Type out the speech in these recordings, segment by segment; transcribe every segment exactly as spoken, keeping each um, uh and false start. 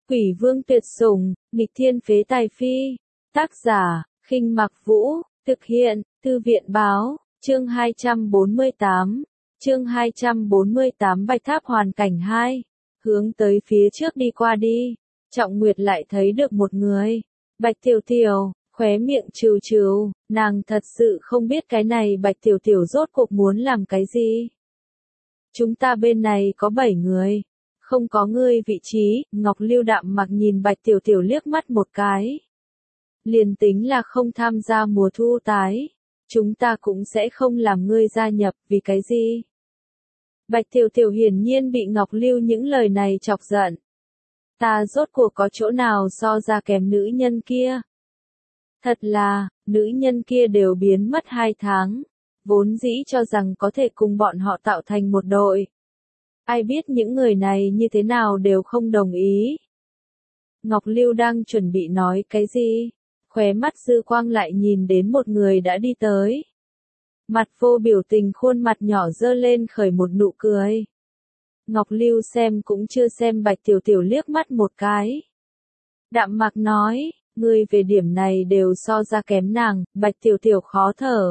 Quỷ vương tuyệt sủng, nghịch thiên phế tài phi. Tác giả, Khinh Mặc Vũ, thực hiện, Thư viện báo, chương hai trăm bốn mươi tám. Chương hai trăm bốn mươi tám Bạch Tháp hoàn cảnh hai. Hướng tới phía trước đi qua đi. Trọng Nguyệt lại thấy được một người. Bạch Tiểu Tiểu, khóe miệng trừ trừ, nàng thật sự không biết cái này Bạch Tiểu Tiểu rốt cuộc muốn làm cái gì. Chúng ta bên này có bảy người. Không có ngươi vị trí, Ngọc Lưu đạm mặc nhìn Bạch Tiểu Tiểu liếc mắt một cái. Liền tính là không tham gia mùa thu tái. Chúng ta cũng sẽ không làm ngươi gia nhập, vì cái gì? Bạch Tiểu Tiểu hiển nhiên bị Ngọc Lưu những lời này chọc giận. Ta rốt cuộc có chỗ nào so ra kém nữ nhân kia? Thật là, nữ nhân kia đều biến mất hai tháng. Vốn dĩ cho rằng có thể cùng bọn họ tạo thành một đội. Ai biết những người này như thế nào đều không đồng ý. Ngọc Lưu đang chuẩn bị nói cái gì? Khóe mắt dư quang lại nhìn đến một người đã đi tới. Mặt vô biểu tình khuôn mặt nhỏ dơ lên khởi một nụ cười. Ngọc Lưu xem cũng chưa xem Bạch Tiểu Tiểu liếc mắt một cái. Đạm mặc nói, ngươi về điểm này đều so ra kém nàng, Bạch Tiểu Tiểu khó thở.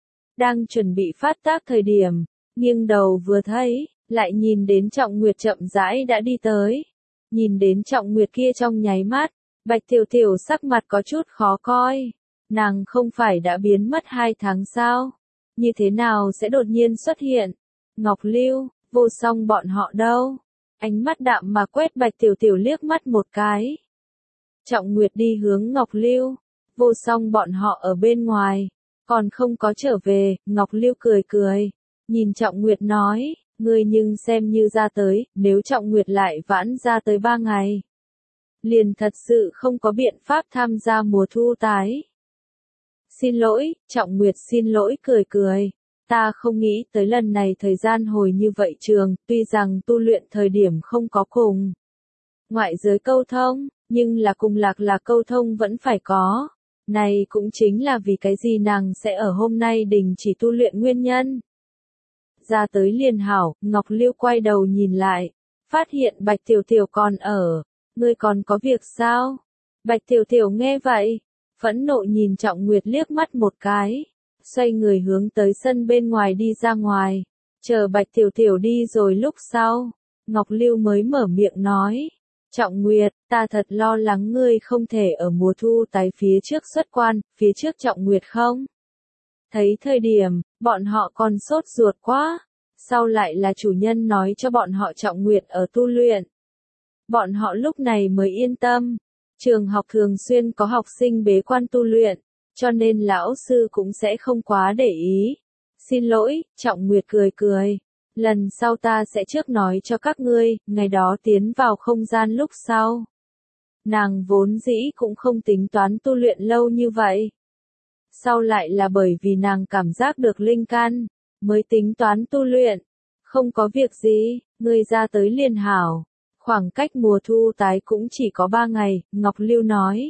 Đang chuẩn bị phát tác thời điểm, nghiêng đầu vừa thấy, lại nhìn đến Trọng Nguyệt chậm rãi đã đi tới. Nhìn đến Trọng Nguyệt kia trong nháy mắt, Bạch Tiểu Tiểu sắc mặt có chút khó coi. Nàng không phải đã biến mất hai tháng sao? Như thế nào sẽ đột nhiên xuất hiện? Ngọc Lưu, Vô Song bọn họ đâu? Ánh mắt đạm mà quét Bạch Tiểu Tiểu liếc mắt một cái. Trọng Nguyệt đi hướng Ngọc Lưu, Vô Song bọn họ ở bên ngoài, còn không có trở về. Ngọc Lưu cười cười, nhìn Trọng Nguyệt nói, ngươi nhưng xem như ra tới, nếu Trọng Nguyệt lại vãn ra tới ba ngày. Liền thật sự không có biện pháp tham gia mùa thu tái. Xin lỗi, Trọng Nguyệt xin lỗi cười cười. Ta không nghĩ tới lần này thời gian hồi như vậy trường, tuy rằng tu luyện thời điểm không có cùng ngoại giới câu thông, nhưng là cùng Lạc Lạc câu thông vẫn phải có. Này cũng chính là vì cái gì nàng sẽ ở hôm nay đình chỉ tu luyện nguyên nhân. Ra tới liền hảo, Ngọc Lưu quay đầu nhìn lại, phát hiện Bạch Tiểu Tiểu còn ở. Ngươi còn có việc sao? Bạch Tiểu Tiểu nghe vậy, phẫn nộ nhìn Trọng Nguyệt liếc mắt một cái, xoay người hướng tới sân bên ngoài đi ra ngoài. Chờ Bạch Tiểu Tiểu đi rồi lúc sau, Ngọc Lưu mới mở miệng nói, Trọng Nguyệt, ta thật lo lắng ngươi không thể ở mùa thu tái phía trước xuất quan, phía trước Trọng Nguyệt không? Thấy thời điểm, bọn họ còn sốt ruột quá, sau lại là chủ nhân nói cho bọn họ Trọng Nguyệt ở tu luyện. Bọn họ lúc này mới yên tâm. Trường học thường xuyên có học sinh bế quan tu luyện, cho nên lão sư cũng sẽ không quá để ý. Xin lỗi, Trọng Nguyệt cười cười. Lần sau ta sẽ trước nói cho các ngươi, ngày đó tiến vào không gian lúc sau. Nàng vốn dĩ cũng không tính toán tu luyện lâu như vậy. Sau lại là bởi vì nàng cảm giác được linh căn, mới tính toán tu luyện. Không có việc gì, ngươi ra tới liền hảo. Khoảng cách mùa thu tái cũng chỉ có ba ngày, Ngọc Lưu nói.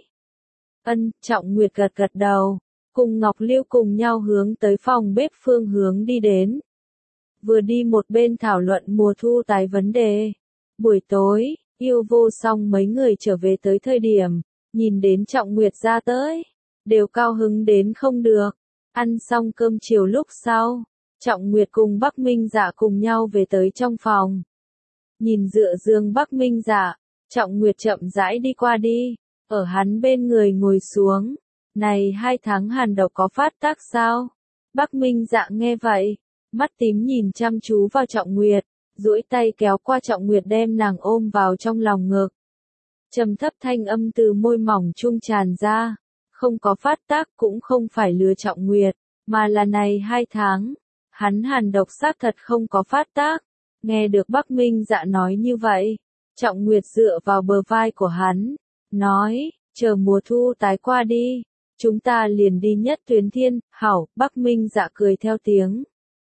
Ân, Trọng Nguyệt gật gật đầu, cùng Ngọc Lưu cùng nhau hướng tới phòng bếp phương hướng đi đến. Vừa đi một bên thảo luận mùa thu tái vấn đề. Buổi tối, Yêu Vô Song mấy người trở về tới thời điểm, nhìn đến Trọng Nguyệt ra tới, đều cao hứng đến không được. Ăn xong cơm chiều lúc sau, Trọng Nguyệt cùng Bắc Minh Dạ cùng nhau về tới trong phòng. Nhìn dựa giường Bắc Minh Dạ, Trọng Nguyệt chậm rãi đi qua đi, ở hắn bên người ngồi xuống. Này hai tháng hàn độc có phát tác sao? Bắc Minh Dạ nghe vậy, mắt tím nhìn chăm chú vào Trọng Nguyệt, duỗi tay kéo qua Trọng Nguyệt đem nàng ôm vào trong lòng ngực. Trầm thấp thanh âm từ môi mỏng trung tràn ra, không có phát tác cũng không phải lừa Trọng Nguyệt, mà là này hai tháng, hắn hàn độc xác thật không có phát tác. Nghe được Bắc Minh Dạ nói như vậy, Trọng Nguyệt dựa vào bờ vai của hắn, nói, chờ mùa thu tái qua đi, chúng ta liền đi Nhất Tuyến Thiên. Hảo, Bắc Minh Dạ cười theo tiếng.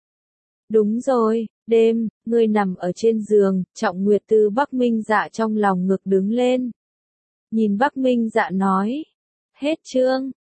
Đúng rồi, đêm, ngươi nằm ở trên giường, Trọng Nguyệt từ Bắc Minh Dạ trong lòng ngực đứng lên. Nhìn Bắc Minh Dạ nói, hết chương.